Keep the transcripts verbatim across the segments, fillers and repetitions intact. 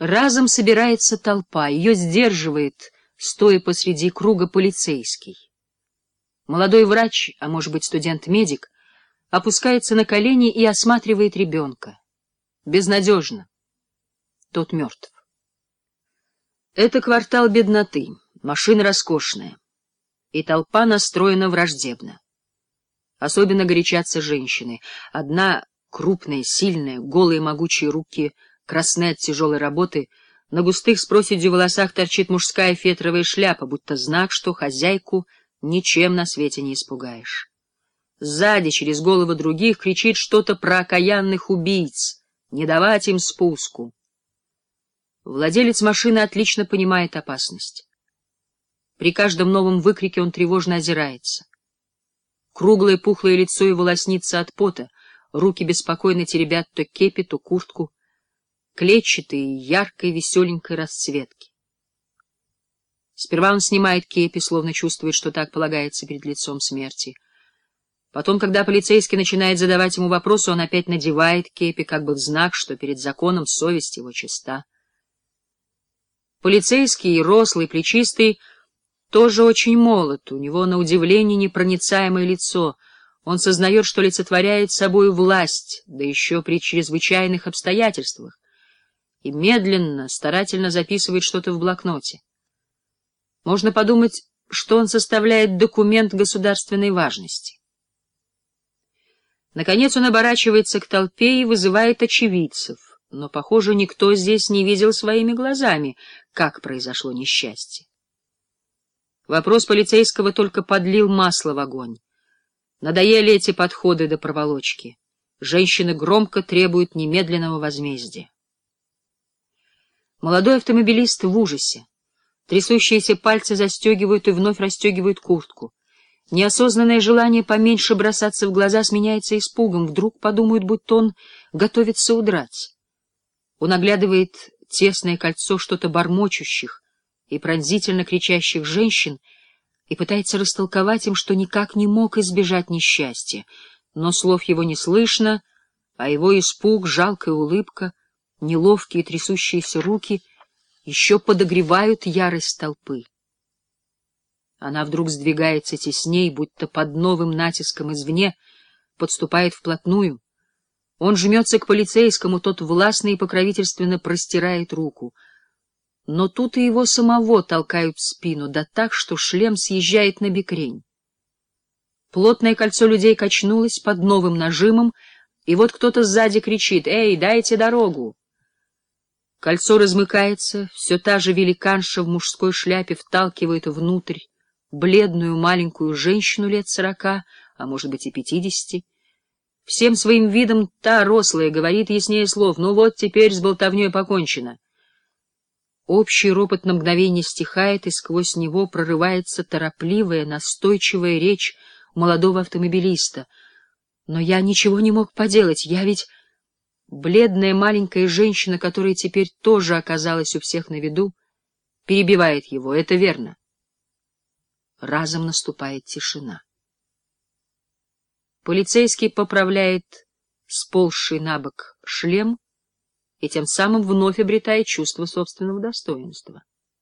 Разом собирается толпа, ее сдерживает, стоя посреди круга, полицейский. Молодой врач, а может быть студент-медик, опускается на колени и осматривает ребенка. Безнадежно. Тот мертв. Это квартал бедноты, машина роскошная, и толпа настроена враждебно. Особенно горячатся женщины. Одна крупная, сильная, голые могучие руки красны от тяжелой работы, на густых с проседью волосах торчит мужская фетровая шляпа, будто знак, что хозяйку ничем на свете не испугаешь. Сзади, через головы других, кричит что-то про окаянных убийц, не давать им спуску. Владелец машины отлично понимает опасность. При каждом новом выкрике он тревожно озирается. Круглое пухлое лицо его лоснится от пота, руки беспокойно теребят то кепи, то куртку, клетчатой, яркой, веселенькой расцветки. Сперва он снимает кепи, словно чувствует, что так полагается перед лицом смерти. Потом, когда полицейский начинает задавать ему вопросы, он опять надевает кепи, как бы в знак, что перед законом совесть его чиста. Полицейский, рослый, плечистый, тоже очень молод, у него, на удивление, непроницаемое лицо. Он сознает, что олицетворяет собою власть, да еще при чрезвычайных обстоятельствах, и медленно, старательно записывает что-то в блокноте. Можно подумать, что он составляет документ государственной важности. Наконец он оборачивается к толпе и вызывает очевидцев, но, похоже, никто здесь не видел своими глазами, как произошло несчастье. Вопрос полицейского только подлил масло в огонь. Надоели эти подходы до проволочки. Женщины громко требуют немедленного возмездия. Молодой автомобилист в ужасе. Трясущиеся пальцы застегивают и вновь расстегивают куртку. Неосознанное желание поменьше бросаться в глаза сменяется испугом. Вдруг подумают, будто он готовится удрать. Он оглядывает тесное кольцо что-то бормочущих и пронзительно кричащих женщин и пытается растолковать им, что никак не мог избежать несчастья. Но слов его не слышно, а его испуг, жалкая улыбка, неловкие трясущиеся руки еще подогревают ярость толпы. Она вдруг сдвигается тесней, будто под новым натиском извне, подступает вплотную. Он жмется к полицейскому, тот властно и покровительственно простирает руку. Но тут и его самого толкают в спину, да так, что шлем съезжает на бекрень. Плотное кольцо людей качнулось под новым нажимом, и вот кто-то сзади кричит: «Эй, дайте дорогу!» Кольцо размыкается, все та же великанша в мужской шляпе вталкивает внутрь бледную маленькую женщину лет сорока, а может быть и пятидесяти. Всем своим видом та рослая говорит яснее слов: «Ну вот, теперь с болтовней покончено». Общий ропот на мгновение стихает, и сквозь него прорывается торопливая, настойчивая речь молодого автомобилиста. «Но я ничего не мог поделать, я ведь...» Бледная маленькая женщина, которая теперь тоже оказалась у всех на виду, перебивает его: «Это верно». Разом наступает тишина. Полицейский поправляет сползший на бок шлем и тем самым вновь обретает чувство собственного достоинства.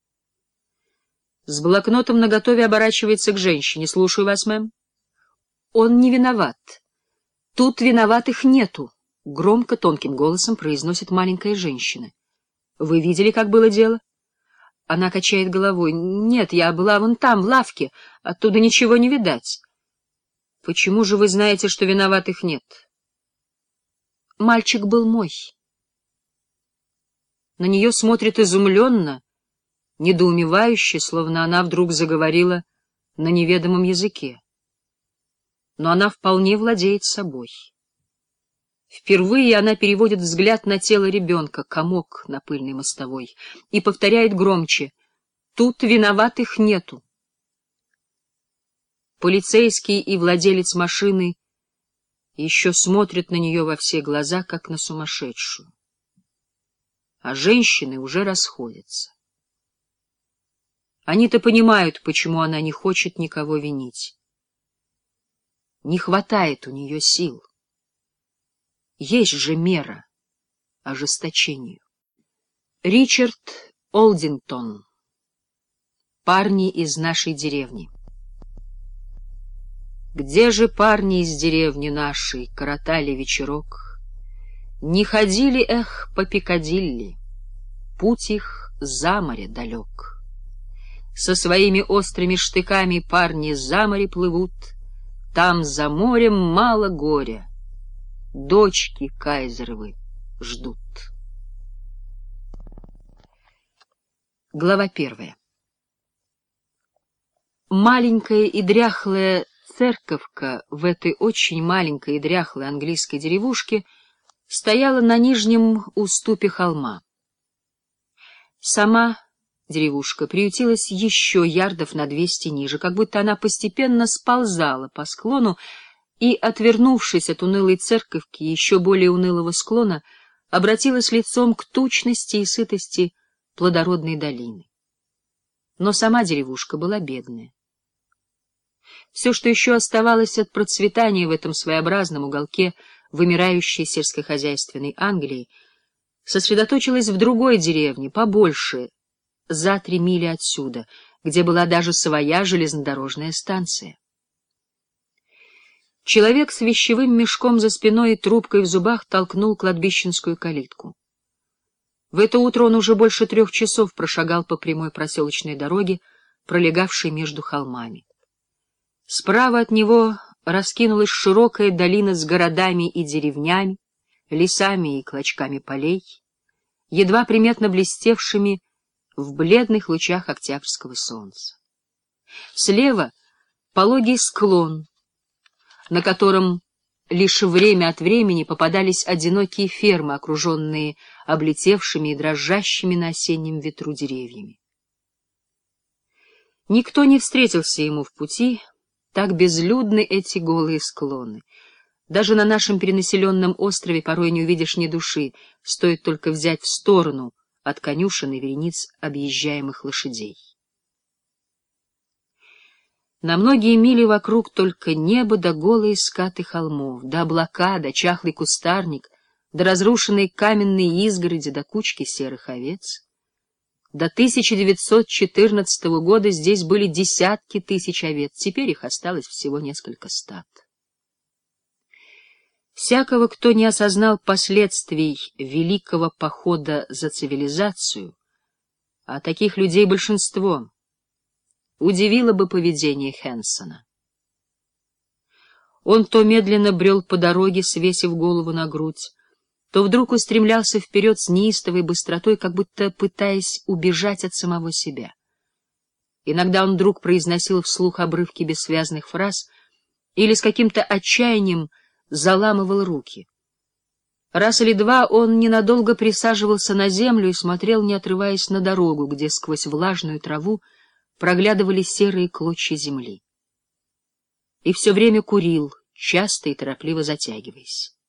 С блокнотом наготове оборачивается к женщине: «Слушаю вас, мэм». «Он не виноват. Тут виноватых нету», — громко, тонким голосом произносит маленькая женщина. «Вы видели, как было дело?» Она качает головой. «Нет, я была вон там, в лавке. Оттуда ничего не видать». «Почему же вы знаете, что виноватых нет?» «Мальчик был мой». На нее смотрит изумленно, недоумевающе, словно она вдруг заговорила на неведомом языке. Но она вполне владеет собой. Впервые она переводит взгляд на тело ребенка, комок на пыльной мостовой, и повторяет громче: «Тут виноватых нету». Полицейский и владелец машины еще смотрят на нее во все глаза, как на сумасшедшую. А женщины уже расходятся. Они-то понимают, почему она не хочет никого винить. Не хватает у нее сил. Есть же мера ожесточению. Ричард Олдингтон. Парни из нашей деревни. Где же парни из деревни нашей коротали вечерок? Не ходили, эх, по Пикадилли, путь их за море далек. Со своими острыми штыками парни за море плывут, там за морем мало горя, дочки кайзеровы ждут. Глава первая. Маленькая и дряхлая церковка в этой очень маленькой и дряхлой английской деревушке стояла на нижнем уступе холма. Сама деревушка приютилась еще ярдов на двести ниже, как будто она постепенно сползала по склону и, отвернувшись от унылой церковки еще более унылого склона, обратилась лицом к тучности и сытости плодородной долины. Но сама деревушка была бедная. Все, что еще оставалось от процветания в этом своеобразном уголке вымирающей сельскохозяйственной Англии, сосредоточилось в другой деревне, побольше, за три мили отсюда, где была даже своя железнодорожная станция. Человек с вещевым мешком за спиной и трубкой в зубах толкнул кладбищенскую калитку. В это утро он уже больше трех часов прошагал по прямой проселочной дороге, пролегавшей между холмами. Справа от него раскинулась широкая долина с городами и деревнями, лесами и клочками полей, едва приметно блестевшими в бледных лучах октябрьского солнца. Слева пологий склон, на котором лишь время от времени попадались одинокие фермы, окруженные облетевшими и дрожащими на осеннем ветру деревьями. Никто не встретился ему в пути, так безлюдны эти голые склоны. Даже на нашем перенаселенном острове порой не увидишь ни души, стоит только взять в сторону от конюшен и верениц объезжаемых лошадей. На многие мили вокруг только небо да голые скаты холмов, да облака, да чахлый кустарник, да разрушенные каменные изгороди, да кучки серых овец. До тысяча девятьсот четырнадцатого года здесь были десятки тысяч овец, теперь их осталось всего несколько стад. Всякого, кто не осознал последствий великого похода за цивилизацию, а таких людей большинство, удивило бы поведение Хэнсона. Он то медленно брел по дороге, свесив голову на грудь, то вдруг устремлялся вперед с неистовой быстротой, как будто пытаясь убежать от самого себя. Иногда он вдруг произносил вслух обрывки бессвязных фраз или с каким-то отчаянием заламывал руки. Раз или два он ненадолго присаживался на землю и смотрел, не отрываясь, на дорогу, где сквозь влажную траву проглядывали серые клочья земли. И все время курил, часто и торопливо затягиваясь.